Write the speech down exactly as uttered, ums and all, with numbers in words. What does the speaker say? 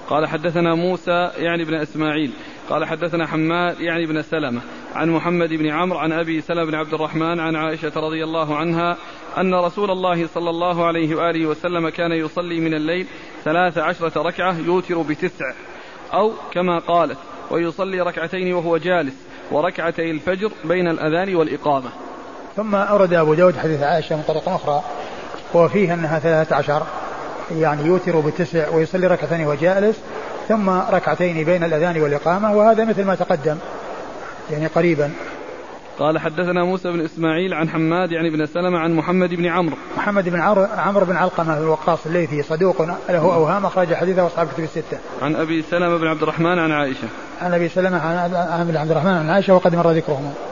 قال حدثنا موسى يعني بن إسماعيل قال حدثنا حماد يعني بن سلمة عن محمد بن عمرو عن أبي سلمة بن عبد الرحمن عن عائشة رضي الله عنها أن رسول الله صلى الله عليه وآله وسلم كان يصلي من الليل ثلاث عشرة ركعة يوتر بتسع، أو كما قالت ويصلي ركعتين وهو جالس وركعتي الفجر بين الأذان والإقامة. ثم أورد أبو داود حديث عائشة من طريق أخرى وفيه أنها ثلاث عشر يعني يوتر بتسع ويصلي ركعتين وهو جالس ثم ركعتين بين الأذان والإقامة، وهذا مثل ما تقدم يعني قريبا. قال حدثنا موسى بن إسماعيل عن حماد يعني بن سلمة عن محمد بن عمرو محمد بن عمرو بن علقمة الوقاص الليثي صدوق له أوهام أخرج حديثه أصحاب كتب الستة. عن أبي سلمة بن عبد الرحمن عن عائشة عن أبي سلمة عن عبد الرحمن عن عائشة وقد مر ذكرهما.